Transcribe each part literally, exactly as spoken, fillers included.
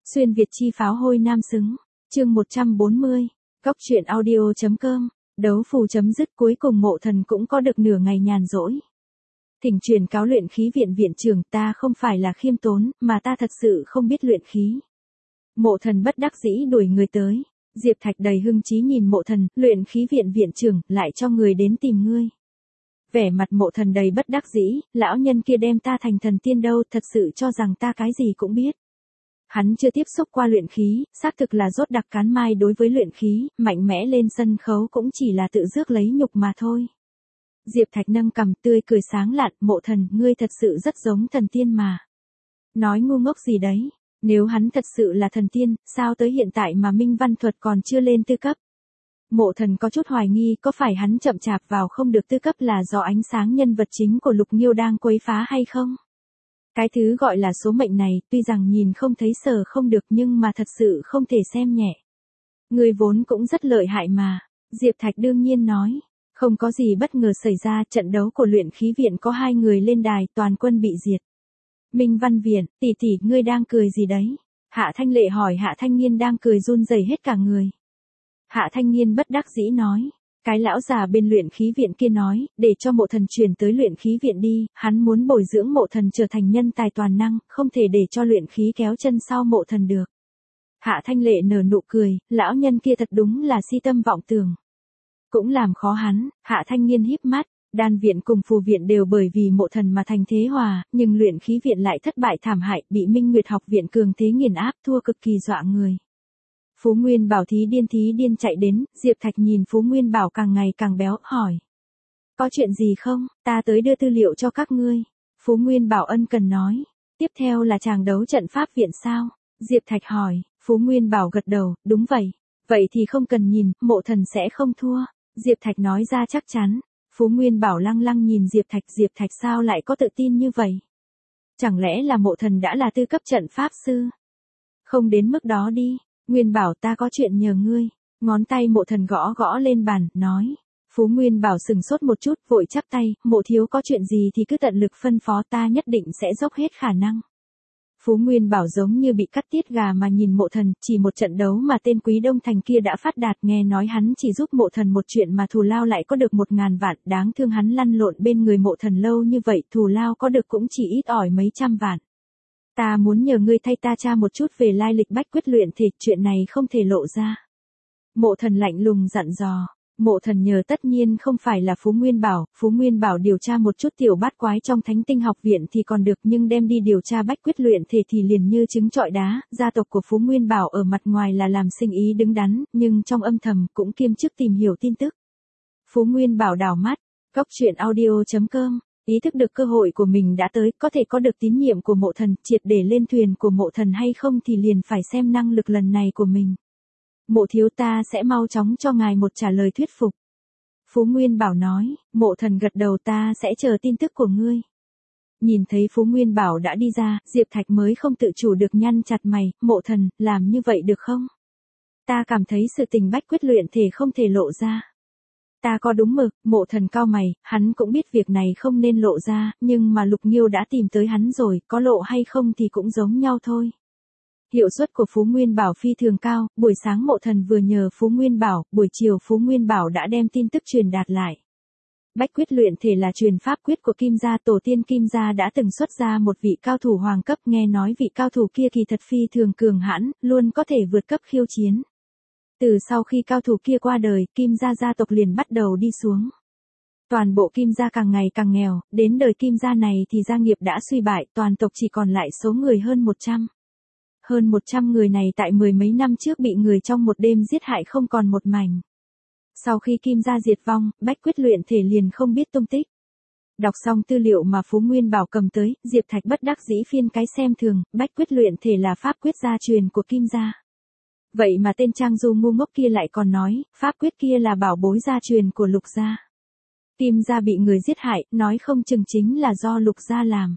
Xuyên Việt chi pháo hôi nam xứng. Chương một trăm bốn mươi. Cóc truyện audio chấm com. Đấu phù chấm dứt, cuối cùng Mộ Thần cũng có được nửa ngày nhàn rỗi. Thỉnh truyền cáo luyện khí viện viện trưởng, ta không phải là khiêm tốn, mà ta thật sự không biết luyện khí. Mộ Thần bất đắc dĩ đuổi người tới. Diệp Thạch đầy hưng trí nhìn Mộ Thần, luyện khí viện viện trưởng, lại cho người đến tìm ngươi. Vẻ mặt Mộ Thần đầy bất đắc dĩ, lão nhân kia đem ta thành thần tiên đâu, thật sự cho rằng ta cái gì cũng biết. Hắn chưa tiếp xúc qua luyện khí, xác thực là rốt đặc cán mai đối với luyện khí, mạnh mẽ lên sân khấu cũng chỉ là tự rước lấy nhục mà thôi. Diệp Thạch nâng cằm tươi cười sáng lạn, Mộ Thần, ngươi thật sự rất giống thần tiên mà. Nói ngu ngốc gì đấy, nếu hắn thật sự là thần tiên, sao tới hiện tại mà minh văn thuật còn chưa lên tư cấp? Mộ Thần có chút hoài nghi có phải hắn chậm chạp vào không được tư cấp là do ánh sáng nhân vật chính của Lục Nghiêu đang quấy phá hay không? Cái thứ gọi là số mệnh này, tuy rằng nhìn không thấy sờ không được nhưng mà thật sự không thể xem nhẹ. Người vốn cũng rất lợi hại mà. Diệp Thạch đương nhiên nói. Không có gì bất ngờ xảy ra, trận đấu của luyện khí viện có hai người lên đài, toàn quân bị diệt. Minh Văn Viện, tỷ tỷ, ngươi đang cười gì đấy? Hạ Thanh Lệ hỏi. Hạ Thanh Nghiên đang cười run rẩy hết cả người. Hạ Thanh Nghiên bất đắc dĩ nói. Cái lão già bên luyện khí viện kia nói, để cho Mộ Thần chuyển tới luyện khí viện đi, hắn muốn bồi dưỡng Mộ Thần trở thành nhân tài toàn năng, không thể để cho luyện khí kéo chân sau Mộ Thần được. Hạ Thanh Lệ nở nụ cười, lão nhân kia thật đúng là si tâm vọng tưởng. Cũng làm khó hắn. Hạ Thanh Nghiên híp mắt, đan viện cùng phù viện đều bởi vì Mộ Thần mà thành thế hòa, nhưng luyện khí viện lại thất bại thảm hại, bị Minh Nguyệt học viện cường thế nghiền áp, thua cực kỳ dọa người. Phú Nguyên Bảo thí điên thí điên chạy đến, Diệp Thạch nhìn Phú Nguyên Bảo càng ngày càng béo, hỏi. Có chuyện gì không, ta tới đưa tư liệu cho các ngươi. Phú Nguyên Bảo ân cần nói. Tiếp theo là chàng đấu trận pháp viện sao? Diệp Thạch hỏi. Phú Nguyên Bảo gật đầu, đúng vậy. Vậy thì không cần nhìn, Mộ Thần sẽ không thua. Diệp Thạch nói ra chắc chắn. Phú Nguyên Bảo lăng lăng nhìn Diệp Thạch. Diệp Thạch sao lại có tự tin như vậy? Chẳng lẽ là Mộ Thần đã là tư cấp trận pháp sư? Không đến mức đó đi. Nguyên Bảo, ta có chuyện nhờ ngươi. Ngón tay Mộ Thần gõ gõ lên bàn, nói. Phú Nguyên Bảo sừng sốt một chút, vội chắp tay, Mộ thiếu có chuyện gì thì cứ tận lực phân phó, ta nhất định sẽ dốc hết khả năng. Phú Nguyên Bảo giống như bị cắt tiết gà mà nhìn Mộ Thần, chỉ một trận đấu mà tên Quý Đông Thành kia đã phát đạt, nghe nói hắn chỉ giúp Mộ Thần một chuyện mà thù lao lại có được một ngàn vạn, đáng thương hắn lăn lộn bên người Mộ Thần lâu như vậy, thù lao có được cũng chỉ ít ỏi mấy trăm vạn. Ta muốn nhờ ngươi thay ta tra một chút về lai lịch Bách Quyết luyện thể, chuyện này không thể lộ ra. Mộ Thần lạnh lùng dặn dò. Mộ Thần nhờ tất nhiên không phải là Phú Nguyên Bảo, Phú Nguyên Bảo điều tra một chút tiểu bát quái trong Thánh Tinh học viện thì còn được, nhưng đem đi điều tra Bách Quyết luyện thể thì liền như trứng trọi đá. Gia tộc của Phú Nguyên Bảo ở mặt ngoài là làm sinh ý đứng đắn, nhưng trong âm thầm cũng kiêm chức tìm hiểu tin tức. Phú Nguyên Bảo đảo mắt. Cóc truyện audio chấm com. Ý thức được cơ hội của mình đã tới, có thể có được tín nhiệm của Mộ Thần, triệt để lên thuyền của Mộ Thần hay không thì liền phải xem năng lực lần này của mình. Mộ thiếu, ta sẽ mau chóng cho ngài một trả lời thuyết phục. Phú Nguyên Bảo nói. Mộ Thần gật đầu, ta sẽ chờ tin tức của ngươi. Nhìn thấy Phú Nguyên Bảo đã đi ra, Diệp Thạch mới không tự chủ được nhăn chặt mày. Mộ Thần, làm như vậy được không? Ta cảm thấy sự tình Bách Quyết luyện thể không thể lộ ra. Ta có đúng mực. Mộ Thần cau mày, hắn cũng biết việc này không nên lộ ra, nhưng mà Lục Nghiêu đã tìm tới hắn rồi, có lộ hay không thì cũng giống nhau thôi. Hiệu suất của Phú Nguyên Bảo phi thường cao, buổi sáng Mộ Thần vừa nhờ Phú Nguyên Bảo, buổi chiều Phú Nguyên Bảo đã đem tin tức truyền đạt lại. Bách Quyết luyện thể là truyền pháp quyết của Kim gia, tổ tiên Kim gia đã từng xuất ra một vị cao thủ hoàng cấp, nghe nói vị cao thủ kia kỳ thật phi thường cường hãn, luôn có thể vượt cấp khiêu chiến. Từ sau khi cao thủ kia qua đời, Kim gia gia tộc liền bắt đầu đi xuống. Toàn bộ Kim gia càng ngày càng nghèo, đến đời Kim gia này thì gia nghiệp đã suy bại, toàn tộc chỉ còn lại số người hơn một trăm. Hơn một trăm người này tại mười mấy năm trước bị người trong một đêm giết hại không còn một mảnh. Sau khi Kim gia diệt vong, Bách Quyết luyện thể liền không biết tung tích. Đọc xong tư liệu mà Phú Nguyên Bảo cầm tới, Diệp Thạch bất đắc dĩ phiên cái xem thường, Bách Quyết luyện thể là pháp quyết gia truyền của Kim gia. Vậy mà tên Trang Du ngu ngốc kia lại còn nói, pháp quyết kia là bảo bối gia truyền của Lục gia. Kim gia bị người giết hại, nói không chừng chính là do Lục gia làm.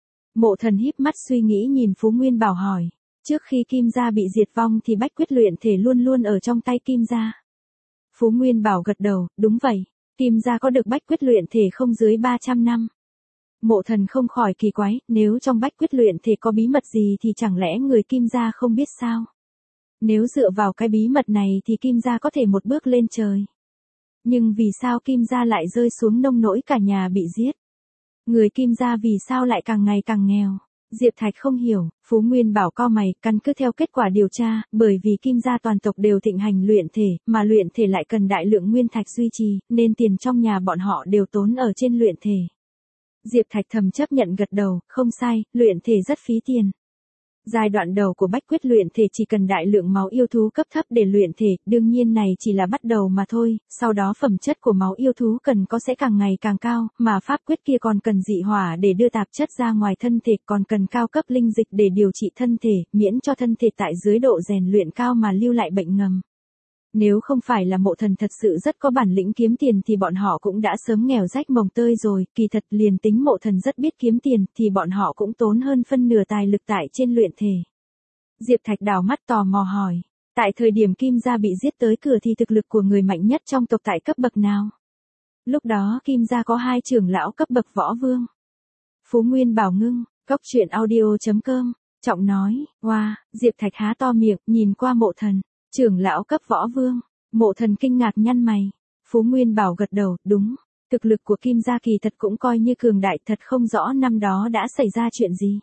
Mộ Thần híp mắt suy nghĩ nhìn Phú Nguyên Bảo hỏi. Trước khi Kim gia bị diệt vong thì Bách Quyết luyện thể luôn luôn ở trong tay Kim gia. Phú Nguyên Bảo gật đầu, đúng vậy. Kim gia có được Bách Quyết luyện thể không dưới ba trăm năm. Mộ Thần không khỏi kỳ quái, nếu trong bách quyết luyện thể có bí mật gì thì chẳng lẽ người Kim gia không biết sao? Nếu dựa vào cái bí mật này thì Kim gia có thể một bước lên trời. Nhưng vì sao Kim gia lại rơi xuống nông nỗi cả nhà bị giết? Người Kim gia vì sao lại càng ngày càng nghèo? Diệp Thạch không hiểu, Phú Nguyên Bảo cau mày, căn cứ theo kết quả điều tra, bởi vì Kim gia toàn tộc đều thịnh hành luyện thể, mà luyện thể lại cần đại lượng nguyên thạch duy trì, nên tiền trong nhà bọn họ đều tốn ở trên luyện thể. Diệp Thạch thầm chấp nhận gật đầu, không sai, luyện thể rất phí tiền. Giai đoạn đầu của bách quyết luyện thể chỉ cần đại lượng máu yêu thú cấp thấp để luyện thể, đương nhiên này chỉ là bắt đầu mà thôi, sau đó phẩm chất của máu yêu thú cần có sẽ càng ngày càng cao, mà pháp quyết kia còn cần dị hỏa để đưa tạp chất ra ngoài thân thể, còn cần cao cấp linh dịch để điều trị thân thể, miễn cho thân thể tại dưới độ rèn luyện cao mà lưu lại bệnh ngầm. Nếu không phải là Mộ Thần thật sự rất có bản lĩnh kiếm tiền thì bọn họ cũng đã sớm nghèo rách mồng tơi rồi, kỳ thật liền tính Mộ Thần rất biết kiếm tiền thì bọn họ cũng tốn hơn phân nửa tài lực tại trên luyện thể. Diệp Thạch đảo mắt tò mò hỏi, tại thời điểm Kim gia bị giết tới cửa thì thực lực của người mạnh nhất trong tộc tại cấp bậc nào? Lúc đó Kim gia có hai trưởng lão cấp bậc võ vương. Phú Nguyên Bảo ngưng, Cốc Truyện Audio chấm com, trọng nói, wow, Diệp Thạch há to miệng, nhìn qua Mộ Thần. Trưởng lão cấp võ vương, Mộ Thần kinh ngạc nhăn mày. Phú Nguyên Bảo gật đầu, đúng, thực lực của Kim gia kỳ thật cũng coi như cường đại, thật không rõ năm đó đã xảy ra chuyện gì.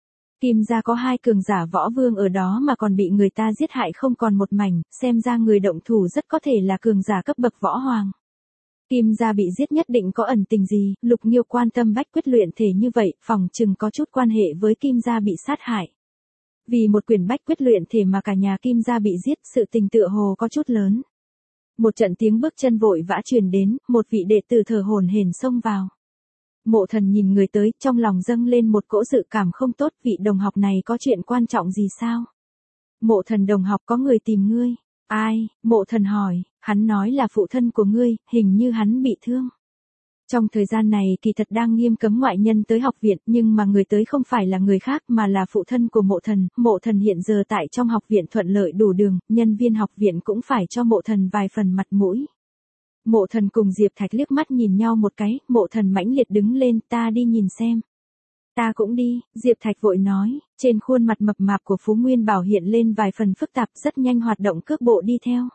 Kim gia có hai cường giả võ vương ở đó mà còn bị người ta giết hại không còn một mảnh, xem ra người động thủ rất có thể là cường giả cấp bậc võ hoàng. Kim gia bị giết nhất định có ẩn tình gì, Lục Nghiêu quan tâm bách quyết luyện thể như vậy, phòng chừng có chút quan hệ với Kim gia bị sát hại. Vì một quyển bách quyết luyện thể mà cả nhà Kim gia bị giết, sự tình tựa hồ có chút lớn. Một trận tiếng bước chân vội vã truyền đến, một vị đệ tử thở hổn hển xông vào. Mộ Thần nhìn người tới, trong lòng dâng lên một cỗ dự cảm không tốt, vị đồng học này có chuyện quan trọng gì sao? Mộ Thần đồng học, có người tìm ngươi. Ai? Mộ Thần hỏi, hắn nói là phụ thân của ngươi, hình như hắn bị thương. Trong thời gian này kỳ thật đang nghiêm cấm ngoại nhân tới học viện, nhưng mà người tới không phải là người khác mà là phụ thân của Mộ Thần. Mộ Thần hiện giờ tại trong học viện thuận lợi đủ đường, nhân viên học viện cũng phải cho Mộ Thần vài phần mặt mũi. Mộ Thần cùng Diệp Thạch liếc mắt nhìn nhau một cái, Mộ Thần mãnh liệt đứng lên, ta đi nhìn xem. Ta cũng đi, Diệp Thạch vội nói, trên khuôn mặt mập mạp của Phú Nguyên Bảo hiện lên vài phần phức tạp, rất nhanh hoạt động cước bộ đi theo.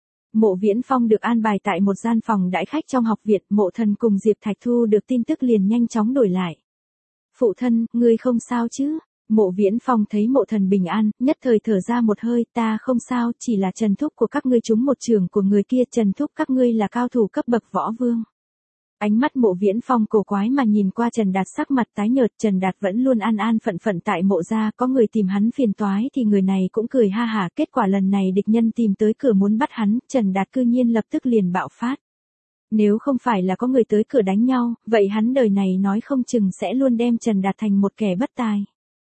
Mộ Viễn Phong được an bài tại một gian phòng đãi khách trong học viện, Mộ Thần cùng Diệp Thạch thu được tin tức liền nhanh chóng đổi lại. Phụ thân, ngươi không sao chứ? Mộ Viễn Phong thấy Mộ Thần bình an, nhất thời thở ra một hơi, ta không sao, chỉ là Trần Thúc của các ngươi trúng một trường của người kia, Trần Thúc các ngươi là cao thủ cấp bậc võ vương. Ánh mắt Mộ Viễn Phong cổ quái mà nhìn qua Trần Đạt, sắc mặt tái nhợt, Trần Đạt vẫn luôn an an phận phận tại Mộ gia, có người tìm hắn phiền toái thì người này cũng cười ha hả, kết quả lần này địch nhân tìm tới cửa muốn bắt hắn, Trần Đạt cư nhiên lập tức liền bạo phát. Nếu không phải là có người tới cửa đánh nhau, vậy hắn đời này nói không chừng sẽ luôn đem Trần Đạt thành một kẻ bất tài.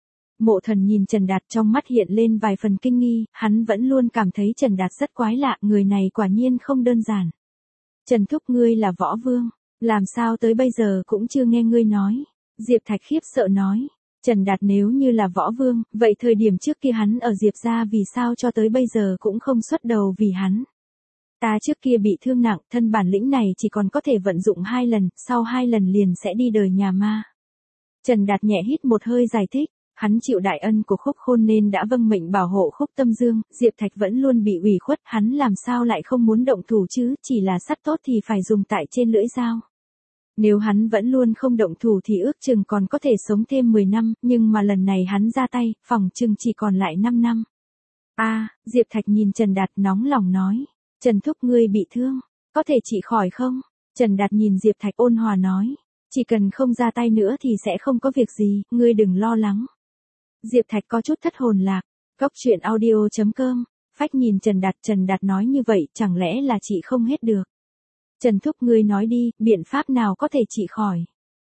Mộ Thần nhìn Trần Đạt, trong mắt hiện lên vài phần kinh nghi, hắn vẫn luôn cảm thấy Trần Đạt rất quái lạ, người này quả nhiên không đơn giản. Trần Thúc, ngươi là võ vương, làm sao tới bây giờ cũng chưa nghe ngươi nói? Diệp Thạch khiếp sợ nói, Trần Đạt nếu như là võ vương, vậy thời điểm trước kia hắn ở Diệp gia vì sao cho tới bây giờ cũng không xuất đầu vì hắn? Ta trước kia bị thương nặng, thân bản lĩnh này chỉ còn có thể vận dụng hai lần, sau hai lần liền sẽ đi đời nhà ma. Trần Đạt nhẹ hít một hơi giải thích. Hắn chịu đại ân của Khúc Khôn nên đã vâng mệnh bảo hộ Khúc Tâm Dương, Diệp Thạch vẫn luôn bị ủy khuất, hắn làm sao lại không muốn động thủ chứ, chỉ là sắt tốt thì phải dùng tại trên lưỡi dao. Nếu hắn vẫn luôn không động thủ thì ước chừng còn có thể sống thêm mười năm, nhưng mà lần này hắn ra tay, phòng chừng chỉ còn lại năm năm. A, à, Diệp Thạch nhìn Trần Đạt nóng lòng nói, Trần Thúc ngươi bị thương, có thể trị khỏi không? Trần Đạt nhìn Diệp Thạch ôn hòa nói, chỉ cần không ra tay nữa thì sẽ không có việc gì, ngươi đừng lo lắng. Diệp Thạch có chút thất hồn lạc, Cốc Truyện Audio chấm com, phách nhìn Trần Đạt, Trần Đạt nói như vậy, chẳng lẽ là chị không hết được. Trần Thúc ngươi nói đi, biện pháp nào có thể trị khỏi.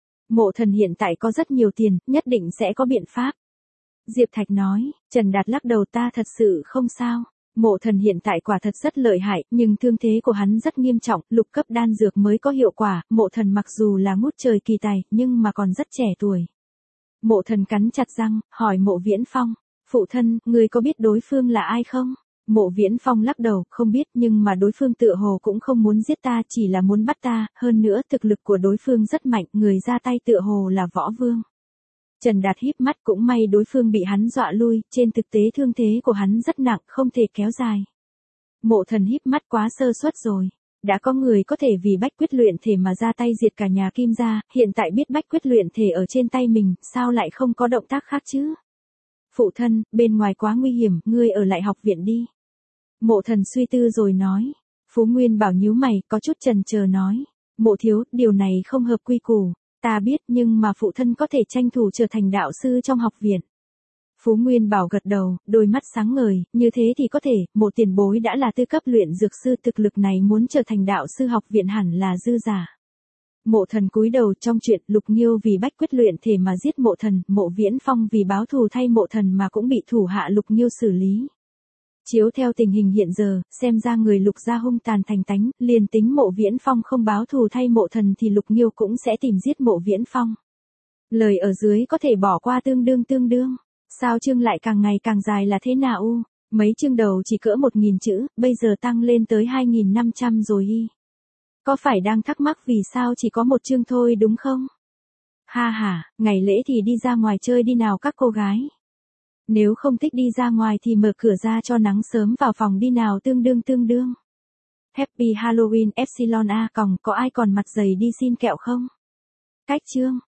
Mộ Thần hiện tại có rất nhiều tiền, nhất định sẽ có biện pháp. Diệp Thạch nói, Trần Đạt lắc đầu, ta thật sự không sao. Mộ Thần hiện tại quả thật rất lợi hại, nhưng thương thế của hắn rất nghiêm trọng, lục cấp đan dược mới có hiệu quả, Mộ Thần mặc dù là ngút trời kỳ tài, nhưng mà còn rất trẻ tuổi. Mộ Thần cắn chặt răng, hỏi Mộ Viễn Phong, phụ thân, người có biết đối phương là ai không? Mộ Viễn Phong lắc đầu, không biết, nhưng mà đối phương tựa hồ cũng không muốn giết ta, chỉ là muốn bắt ta, hơn nữa thực lực của đối phương rất mạnh, người ra tay tựa hồ là Võ Vương. Trần Đạt híp mắt, cũng may đối phương bị hắn dọa lui, trên thực tế thương thế của hắn rất nặng, không thể kéo dài. Mộ Thần híp mắt, quá sơ suất rồi. Đã có người có thể vì bách quyết luyện thể mà ra tay diệt cả nhà Kim gia, hiện tại biết bách quyết luyện thể ở trên tay mình, sao lại không có động tác khác chứ? Phụ thân, bên ngoài quá nguy hiểm, ngươi ở lại học viện đi. Mộ Thần suy tư rồi nói. Phú Nguyên Bảo nhíu mày, có chút chần chờ nói. Mộ thiếu, điều này không hợp quy củ. Ta biết, nhưng mà phụ thân có thể tranh thủ trở thành đạo sư trong học viện. Phú Nguyên Bảo gật đầu, đôi mắt sáng ngời, như thế thì có thể, một tiền bối đã là tư cấp luyện dược sư, thực lực này muốn trở thành đạo sư học viện hẳn là dư giả. Mộ Thần cúi đầu, trong chuyện Lục Nghiêu vì bách quyết luyện thể mà giết Mộ Thần, Mộ Viễn Phong vì báo thù thay Mộ Thần mà cũng bị thủ hạ Lục Nghiêu xử lý. Chiếu theo tình hình hiện giờ, xem ra người Lục gia hung tàn thành tánh, liền tính Mộ Viễn Phong không báo thù thay Mộ Thần thì Lục Nghiêu cũng sẽ tìm giết Mộ Viễn Phong. Lời ở dưới có thể bỏ qua tương đương tương đương. Sao chương lại càng ngày càng dài là thế nào u? Mấy chương đầu chỉ cỡ một nghìn chữ, bây giờ tăng lên tới hai nghìn năm trăm rồi y. Có phải đang thắc mắc vì sao chỉ có một chương thôi đúng không? Ha ha, ngày lễ thì đi ra ngoài chơi đi nào các cô gái. Nếu không thích đi ra ngoài thì mở cửa ra cho nắng sớm vào phòng đi nào tương đương tương đương. Happy Halloween Epsilon A còng, có ai còn mặt dày đi xin kẹo không? Cách chương.